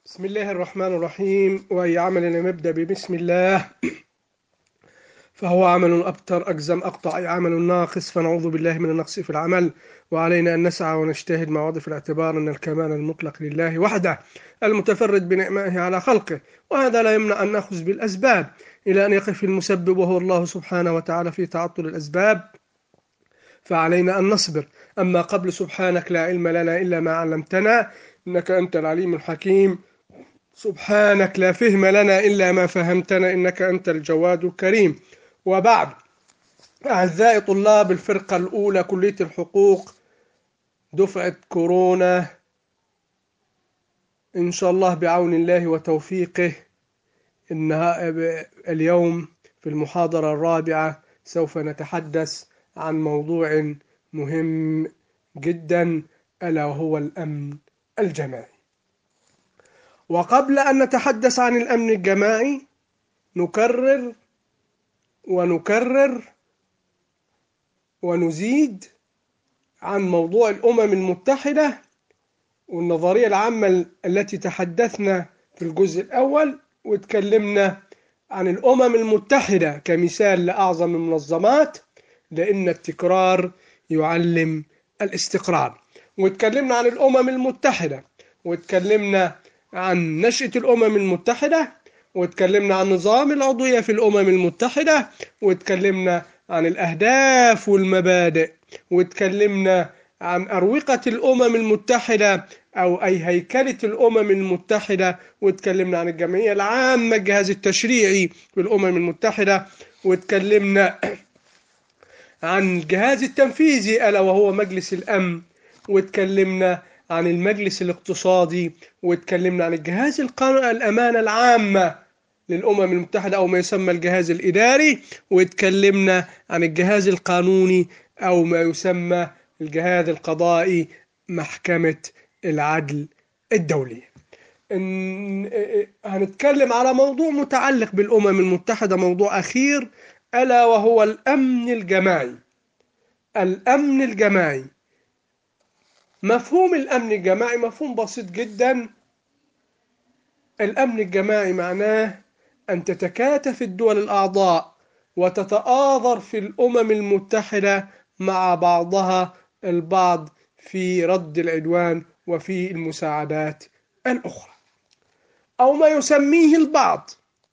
بسم الله الرحمن الرحيم. وأي عمل لم يبدأ ببسم الله فهو عمل أبتر أجزم أقطع، أي عمل ناقص، فنعوذ بالله من النقص في العمل. وعلينا أن نسعى ونجتهد مع وضع في الاعتبار أن الكمال المطلق لله وحده المتفرد بنعمائه على خلقه، وهذا لا يمنع أن نأخذ بالأسباب إلى أن يقف المسبب وهو الله سبحانه وتعالى في تعطل الأسباب، فعلينا أن نصبر. أما قبل سبحانك لا علم لنا إلا ما علمتنا إنك أنت العليم الحكيم، سبحانك لا فهم لنا إلا ما فهمتنا إنك أنت الجواد الكريم. وبعد، أعزائي طلاب الفرقة الأولى كلية الحقوق دفعة كورونا، إن شاء الله بعون الله وتوفيقه، اليوم في المحاضرة الرابعة سوف نتحدث عن موضوع مهم جدا، ألا وهو الأمن الجماعي. وقبل أن نتحدث عن الأمن الجماعي نكرر ونكرر ونزيد عن موضوع الأمم المتحدة والنظرية العامة التي تحدثنا في الجزء الأول، وتكلمنا عن الأمم المتحدة كمثال لأعظم المنظمات، لأن التكرار يعلم الاستقرار. وتكلمنا عن الأمم المتحدة، وتكلمنا عن نشأة الأمم المتحدة، وتكلمنا عن نظام العضوية في الأمم المتحدة، وتكلمنا عن الأهداف والمبادئ، وتكلمنا عن أروقة الأمم المتحدة أو أي هيكلة الأمم المتحدة، وتكلمنا عن الجمعية العامة الجهاز التشريعي في الأمم المتحدة، وتكلمنا عن الجهاز التنفيذي ألا وهو مجلس الأمن، وتكلمنا عن المجلس الاقتصادي، وتكلمنا عن الجهاز الأمانة العامة للأمم المتحدة أو ما يسمى الجهاز الإداري، وتكلمنا عن الجهاز القانوني أو ما يسمى الجهاز القضائي محكمة العدل الدولية. هنتكلم على موضوع متعلق بالأمم المتحدة، موضوع أخير، ألا وهو الأمن الجماعي. الأمن الجماعي، مفهوم الأمن الجماعي مفهوم بسيط جدا. الأمن الجماعي معناه أن تتكاتف الدول الأعضاء وتتآضر في الأمم المتحدة مع بعضها البعض في رد العدوان وفي المساعدات الأخرى، أو ما يسميه البعض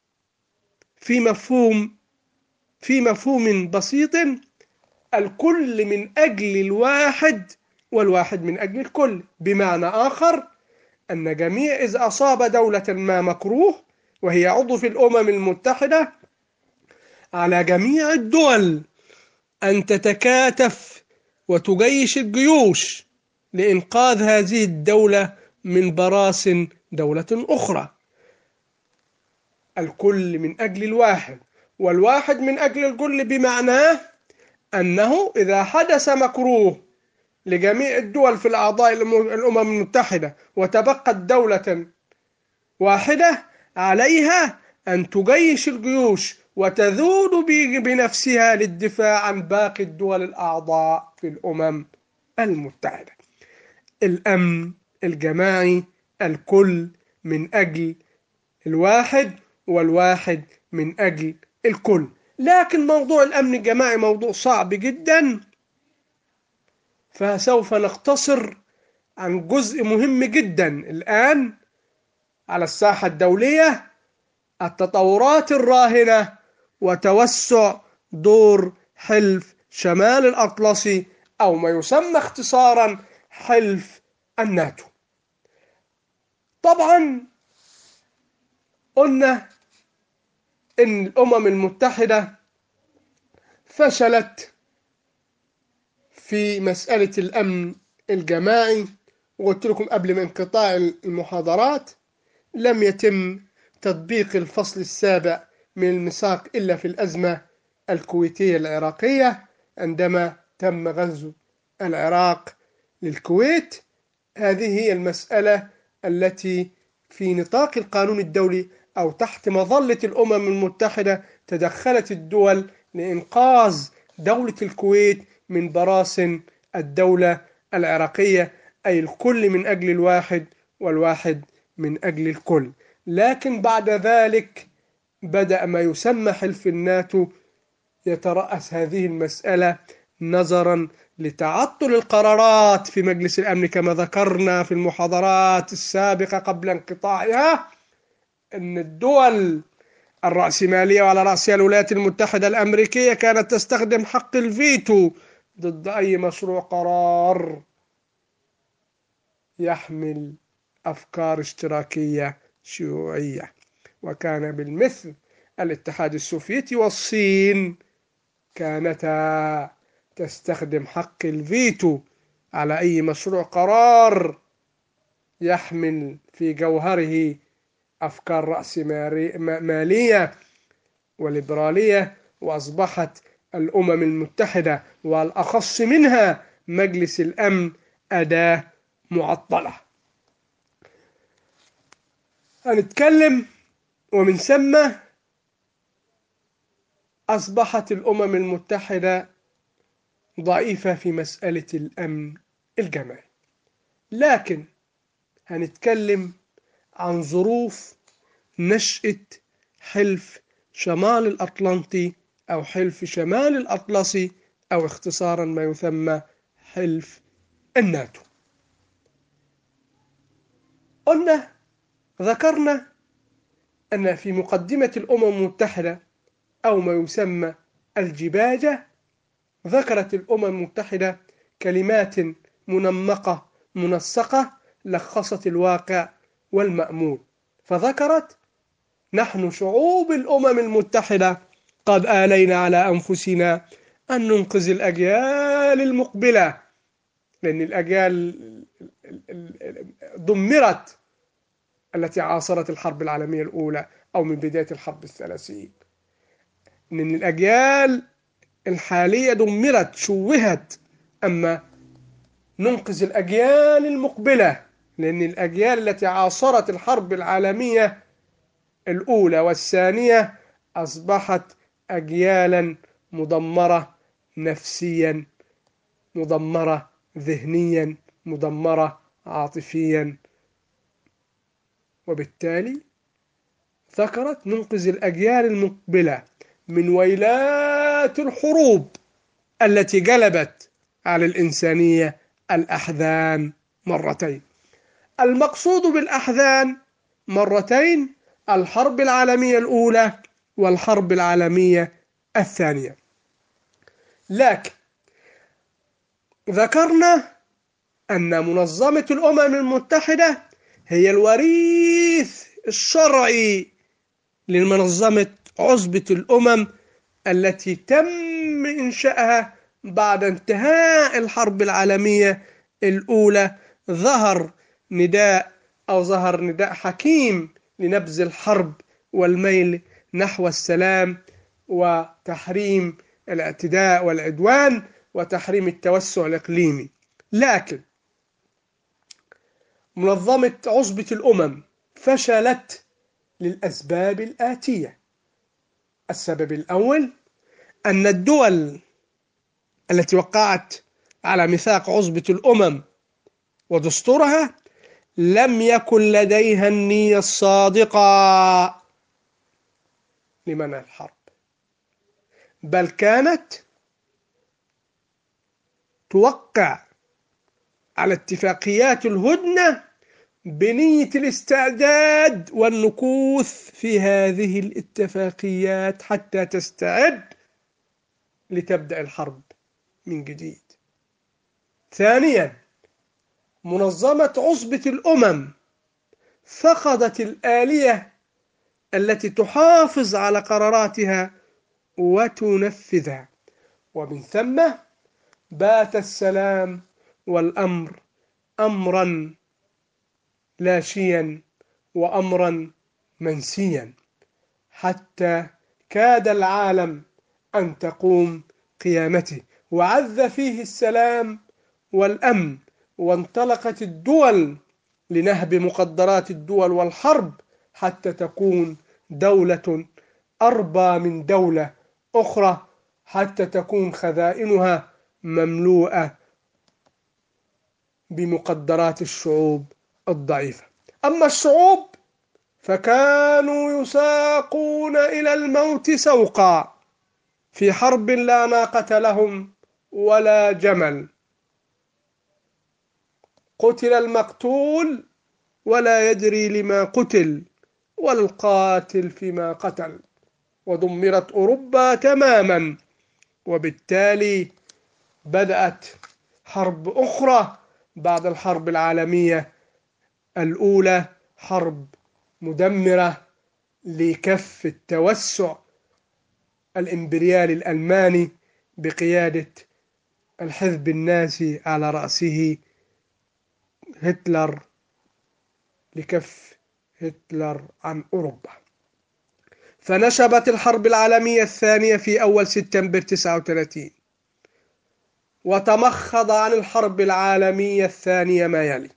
في مفهوم بسيط: الكل من أجل الواحد والواحد من أجل الكل. بمعنى آخر، أن جميع إذا أصاب دولة ما مكروه وهي عضو في الأمم المتحدة، على جميع الدول أن تتكاتف وتجيش الجيوش لإنقاذ هذه الدولة من براثن دولة أخرى. الكل من أجل الواحد والواحد من أجل الكل، بمعناه أنه إذا حدث مكروه لجميع الدول في الأعضاء الأمم المتحدة وتبقت دولة واحدة، عليها أن تجيش الجيوش وتذود بنفسها للدفاع عن باقي الدول الأعضاء في الأمم المتحدة. الأمن الجماعي، الكل من أجل الواحد والواحد من أجل الكل. لكن موضوع الأمن الجماعي موضوع صعب جدا، فسوف نقتصر عن جزء مهم جدا الآن على الساحة الدولية: التطورات الراهنة وتوسع دور حلف شمال الأطلسي أو ما يسمى اختصارا حلف الناتو. طبعا قلنا إن الأمم المتحدة فشلت في مسألة الأمن الجماعي، وقلت لكم قبل من انقطاع المحاضرات لم يتم تطبيق الفصل السابع من الميثاق إلا في الأزمة الكويتية العراقية، عندما تم غزو العراق للكويت. هذه هي المسألة التي في نطاق القانون الدولي أو تحت مظلة الأمم المتحدة تدخلت الدول لإنقاذ دولة الكويت من براثن الدولة العراقية، أي الكل من أجل الواحد والواحد من أجل الكل. لكن بعد ذلك بدأ ما يسمى حلف الناتو يترأس هذه المسألة نظرا لتعطل القرارات في مجلس الأمن، كما ذكرنا في المحاضرات السابقة قبل انقطاعها أن الدول الرأسمالية وعلى رأسها الولايات المتحدة الأمريكية كانت تستخدم حق الفيتو ضد أي مشروع قرار يحمل أفكار اشتراكية شيوعية. وكان بالمثل الاتحاد السوفيتي والصين كانتا تستخدم حق الفيتو على أي مشروع قرار يحمل في جوهره أفكار رأسمالية وليبرالية. وأصبحت الأمم المتحدة والأخص منها مجلس الأمن أداة معطلة. هنتكلم ومن ثم أصبحت الأمم المتحدة ضعيفة في مسألة الأمن الجماعي. لكن هنتكلم عن ظروف نشأة حلف شمال الأطلنطي أو حلف شمال الأطلسي أو اختصارا ما يسمى حلف الناتو. ذكرنا أن في مقدمة الأمم المتحدة أو ما يسمى الجباجة ذكرت الأمم المتحدة كلمات منمقة منسقة لخصت الواقع والمأمول، فذكرت: نحن شعوب الأمم المتحدة قد آلينا على أنفسنا أن ننقذ الأجيال المقبلة، لأن الأجيال دمرت التي عاصرت الحرب العالمية الأولى أو من بداية الحرب الثلاثين، لأن الأجيال الحالية دمرت شوهت، أما ننقذ الأجيال المقبلة، لأن الأجيال التي عاصرت الحرب العالمية الأولى والثانية أصبحت أجيالا مدمرة نفسيا، مدمرة ذهنيا، مدمرة عاطفيا. وبالتالي ذكرت ننقذ الأجيال المقبلة من ويلات الحروب التي جلبت على الإنسانية الأحزان مرتين. المقصود بالأحزان مرتين الحرب العالمية الأولى والحرب العالمية الثانية. لكن ذكرنا أن منظمة الأمم المتحدة هي الوريث الشرعي لمنظمة عصبة الأمم التي تم إنشائها بعد انتهاء الحرب العالمية الأولى. ظهر نداء حكيم لنبذ الحرب والميل نحو السلام وتحريم الاعتداء والعدوان وتحريم التوسع الإقليمي. لكن منظمة عصبة الأمم فشلت للأسباب الآتية. السبب الأول أن الدول التي وقعت على ميثاق عصبة الأمم ودستورها لم يكن لديها النية الصادقة لمنع الحرب، بل كانت توقع على اتفاقيات الهدنة بنية الاستعداد والنكوث في هذه الاتفاقيات حتى تستعد لتبدأ الحرب من جديد. ثانيا، منظمة عصبة الأمم فقدت الآلية التي تحافظ على قراراتها وتنفذها، ومن ثم بات السلام والأمر أمرا لاشيا وأمرا منسيا، حتى كاد العالم أن تقوم قيامته، وعز فيه السلام والأمن، وانطلقت الدول لنهب مقدرات الدول والحرب حتى تكون دولة أربى من دولة أخرى، حتى تكون خزائنها مملوءة بمقدرات الشعوب الضعيفة. أما الشعوب فكانوا يساقون إلى الموت سوقا في حرب لا ناقة لهم ولا جمل. قتل المقتول ولا يدري لما قتل، ولا القاتل فيما قتل، ودمرت أوروبا تماما. وبالتالي بدأت حرب أخرى بعد الحرب العالمية الأولى، حرب مدمرة لكف التوسع الإمبريالي الألماني بقيادة الحزب النازي على رأسه هتلر، لكف هتلر عن أوروبا. فنشبت الحرب العالمية الثانية في أول سبتمبر 39، وتمخض عن الحرب العالمية الثانية ما يلي: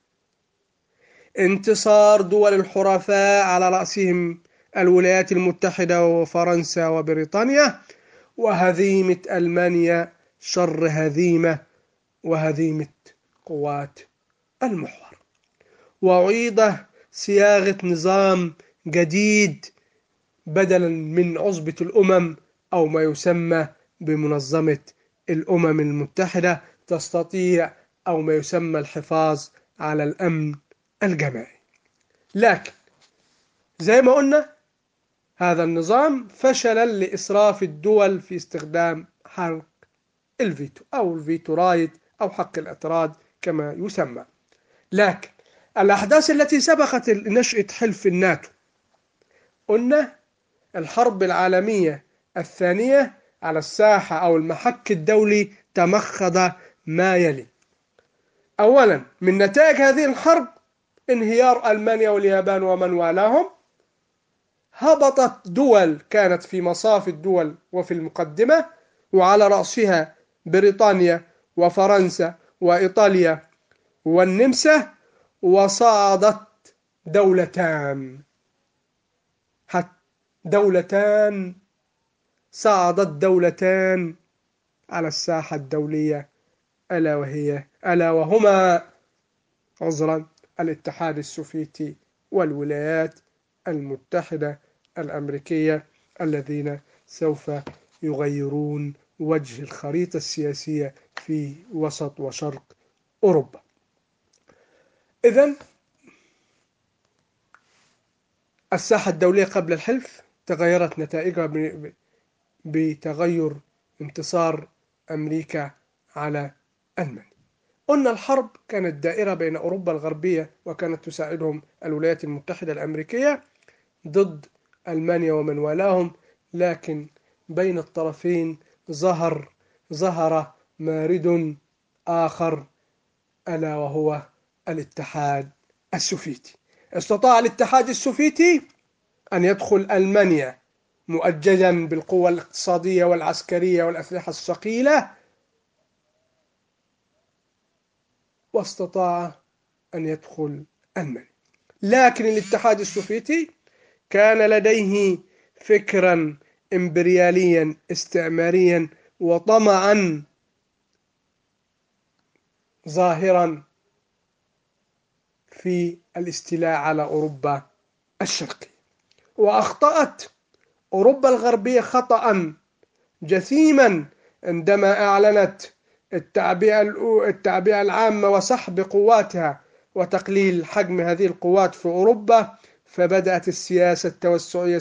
انتصار دول الحلفاء على رأسهم الولايات المتحدة وفرنسا وبريطانيا، وهزيمة ألمانيا شر هزيمة، وهزيمة قوات المحور. وأعيد صياغة نظام جديد بدلا من عصبة الأمم أو ما يسمى بمنظمة الأمم المتحدة، تستطيع أو ما يسمى الحفاظ على الأمن الجماعي. لكن زي ما قلنا هذا النظام فشلا لإسراف الدول في استخدام حق الفيتو أو الفيتو رايت أو حق الاعتراض كما يسمى. لكن الأحداث التي سبقت نشأة حلف الناتو، قلنا الحرب العالمية الثانية على الساحة أو المحك الدولي تمخض ما يلي: أولا، من نتائج هذه الحرب انهيار ألمانيا واليابان ومن والاهم. هبطت دول كانت في مصاف الدول وفي المقدمة، وعلى رأسها بريطانيا وفرنسا وإيطاليا والنمسا، وصعدت دولتان صعدت دولتان على الساحة الدولية، ألا وهما الاتحاد السوفيتي والولايات المتحدة الأمريكية، الذين سوف يغيرون وجه الخريطة السياسية في وسط وشرق أوروبا. إذن الساحة الدولية قبل الحلف تغيرت نتائجها بتغير انتصار أمريكا على ألمانيا. قلنا الحرب كانت دائرة بين أوروبا الغربية، وكانت تساعدهم الولايات المتحدة الأمريكية ضد ألمانيا ومن والاهم، لكن بين الطرفين ظهر مارد آخر، ألا وهو الاتحاد السوفيتي. استطاع الاتحاد السوفيتي أن يدخل ألمانيا مؤججا بالقوة الاقتصادية والعسكرية والأسلحة الثقيلة، واستطاع أن يدخل ألمانيا. لكن الاتحاد السوفيتي كان لديه فكرا إمبرياليا استعماريا وطمعا ظاهرا في الاستيلاء على أوروبا الشرقية. وأخطأت أوروبا الغربية خطأ جسيما عندما أعلنت التعبئة العامة وسحب قواتها وتقليل حجم هذه القوات في أوروبا. فبدأت السياسة التوسعية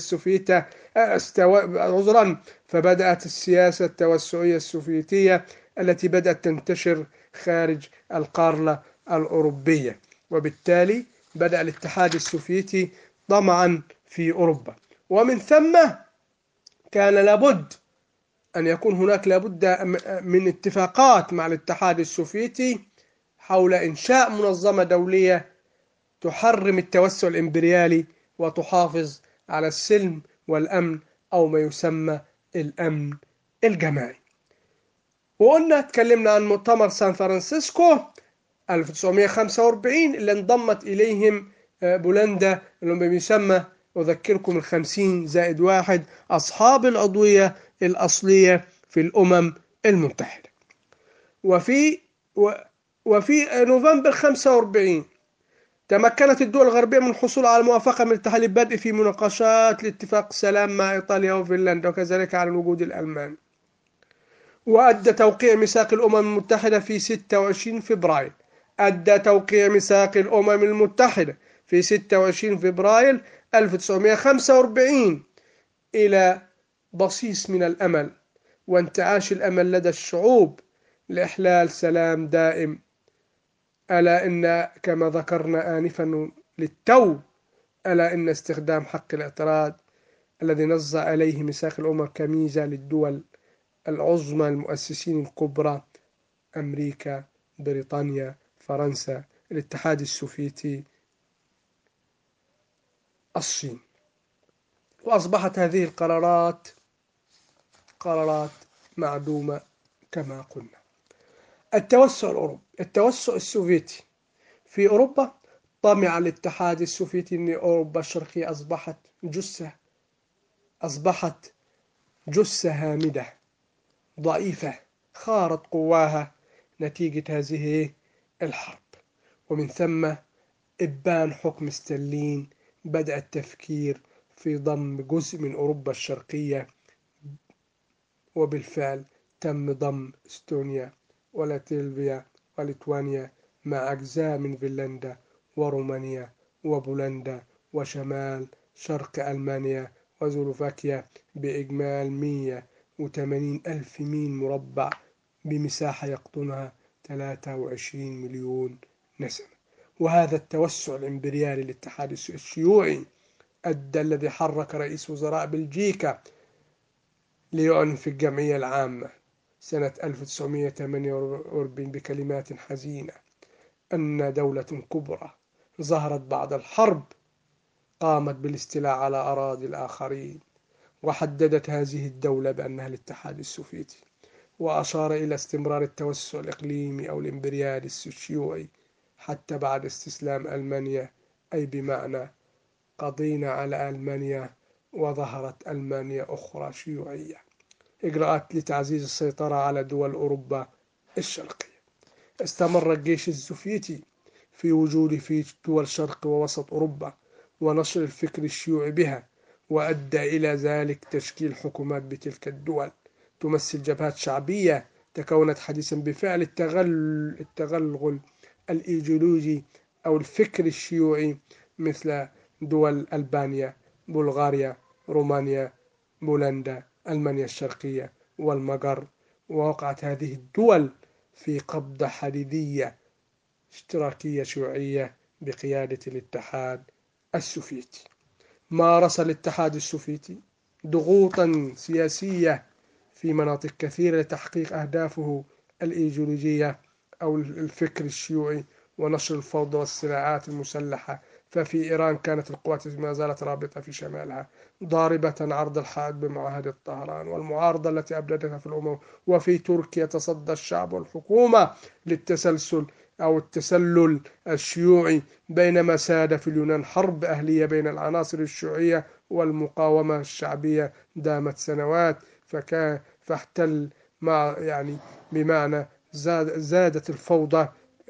السوفيتية التي بدأت تنتشر خارج القارة الأوروبية، وبالتالي بدأ الاتحاد السوفيتي طمعا في أوروبا. ومن ثم كان لابد أن يكون هناك من اتفاقات مع الاتحاد السوفيتي حول إنشاء منظمة دولية تحرم التوسع الإمبريالي وتحافظ على السلم والأمن أو ما يسمى الأمن الجماعي. وقلنا تكلمنا عن مؤتمر سان فرانسيسكو 1945 اللي انضمت إليهم بولندا، اللي بيسمى أذكركم 50+1 أصحاب العضوية الأصلية في الأمم المتحدة. وفي نوفمبر 45 تمكنت الدول الغربية من الحصول على موافقة من الاتحاد البدء في مناقشات لاتفاق السلام مع إيطاليا وفنلندا، وكذلك على الوجود الألماني. وأدى توقيع ميثاق الأمم المتحدة في 26 فبراير أدى توقيع ميثاق الأمم المتحدة في 26 فبراير 1945 إلى بصيص من الأمل وانتعاش الأمل لدى الشعوب لإحلال سلام دائم، ألا إن كما ذكرنا آنفا للتو ألا إن استخدام حق الاعتراض الذي نص عليه ميثاق الأمم كميزة للدول العظمى المؤسسين الكبرى: أمريكا، بريطانيا، فرنسا، الاتحاد السوفيتي، الصين. وأصبحت هذه قرارات معدومة كما قلنا. التوسع الأوروبي. التوسع السوفيتي في أوروبا. طمع الاتحاد السوفيتي أن أوروبا الشرقية أصبحت جثة هامدة ضعيفة خارت قواها نتيجة هذه الحرب، ومن ثم إبان حكم ستالين بدأ التفكير في ضم جزء من أوروبا الشرقية، وبالفعل تم ضم استونيا ولاتفيا وليتوانيا مع أجزاء من فنلندا ورومانيا وبولندا وشمال شرق ألمانيا وسلوفاكيا بإجمال 180 ألف ميل مربع بمساحة يقطنها 23 مليون نسمة. وهذا التوسع الإمبريالي للاتحاد الشيوعي الذي حرك رئيس وزراء بلجيكا ليعلن في الجمعية العامة سنة 1948 بكلمات حزينة أن دولة كبرى ظهرت بعد الحرب قامت بالاستيلاء على أراضي الآخرين، وحددت هذه الدولة بأنها الاتحاد السوفيتي، وأشار إلى استمرار التوسع الإقليمي أو الإمبريالي الشيوعي حتى بعد استسلام ألمانيا، أي بمعنى قضينا على ألمانيا وظهرت ألمانيا أخرى شيوعية. إجراءات لتعزيز السيطرة على دول أوروبا الشرقية. استمر الجيش السوفيتي في وجوده في دول شرق ووسط أوروبا ونشر الفكر الشيوعي بها، وأدى إلى ذلك تشكيل حكومات بتلك الدول تمثل جبهات شعبية تكونت حديثا بفعل التغلغل الإيديولوجي أو الفكر الشيوعي، مثل دول ألبانيا، بلغاريا، رومانيا، بولندا، ألمانيا الشرقية والمجر. ووقعت هذه الدول في قبضة حديدية اشتراكية شيوعية بقيادة الاتحاد السوفيتي. مارس الاتحاد السوفيتي ضغوطا سياسية في مناطق كثيرة لتحقيق أهدافه الإيديولوجية أو الفكر الشيوعي ونشر الفوضى والصراعات المسلحة. ففي إيران كانت القوات ما زالت رابطة في شمالها ضاربة عرض الحائط بمعاهدة طهران والمعارضة التي أبدتها في الأمم. وفي تركيا تصدى الشعب والحكومة للتسلسل أو التسلل الشيوعي، بينما ساد في اليونان حرب أهلية بين العناصر الشيوعية والمقاومة الشعبية دامت سنوات، فاحتل مع بمعنى زادت الفوضى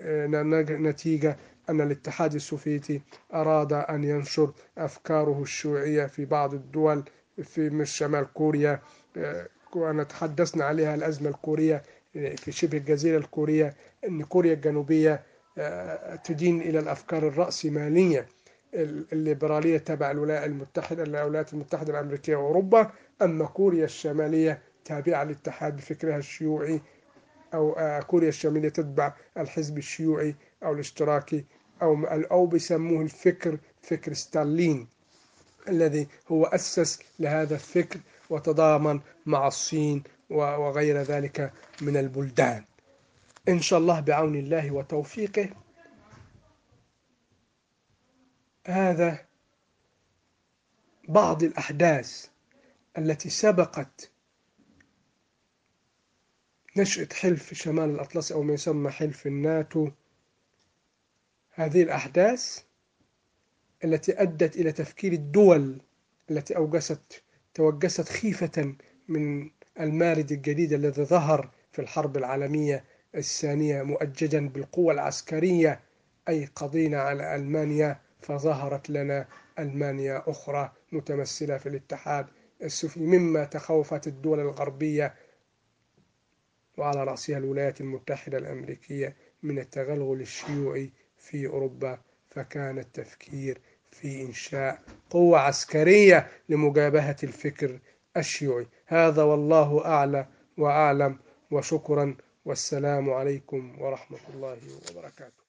نتيجة أن الاتحاد السوفيتي أراد أن ينشر أفكاره الشيوعية في بعض الدول في شمال كوريا، وأنا تحدثنا عليها الأزمة الكورية في شبه الجزيرة الكورية، أن كوريا الجنوبية تدين إلى الأفكار الرأسمالية الليبرالية تبع الولايات المتحدة الأمريكية وأوروبا، أما كوريا الشمالية تابعة للاتحاد بفكرها الشيوعي، أو كوريا الشمالية تتبع الحزب الشيوعي أو الاشتراكي أو بيسموه فكر ستالين الذي هو أسس لهذا الفكر وتضامن مع الصين وغير ذلك من البلدان. إن شاء الله بعون الله وتوفيقه. هذا بعض الأحداث التي سبقت نشأة حلف شمال الأطلسي أو ما يسمى حلف الناتو. هذه الأحداث التي أدت إلى تفكير الدول التي توجست خيفة من المارد الجديد الذي ظهر في الحرب العالمية الثانية مؤججا بالقوة العسكرية أي قضينا على ألمانيا، فظهرت لنا ألمانيا أخرى متمثلة في الاتحاد السوفيتي، مما تخوفت الدول الغربية وعلى رأسها الولايات المتحدة الأمريكية من التغلغل الشيوعي في أوروبا. فكان التفكير في إنشاء قوة عسكرية لمجابهة الفكر الشيوعي. هذا والله أعلى وأعلم، وشكرا، والسلام عليكم ورحمة الله وبركاته.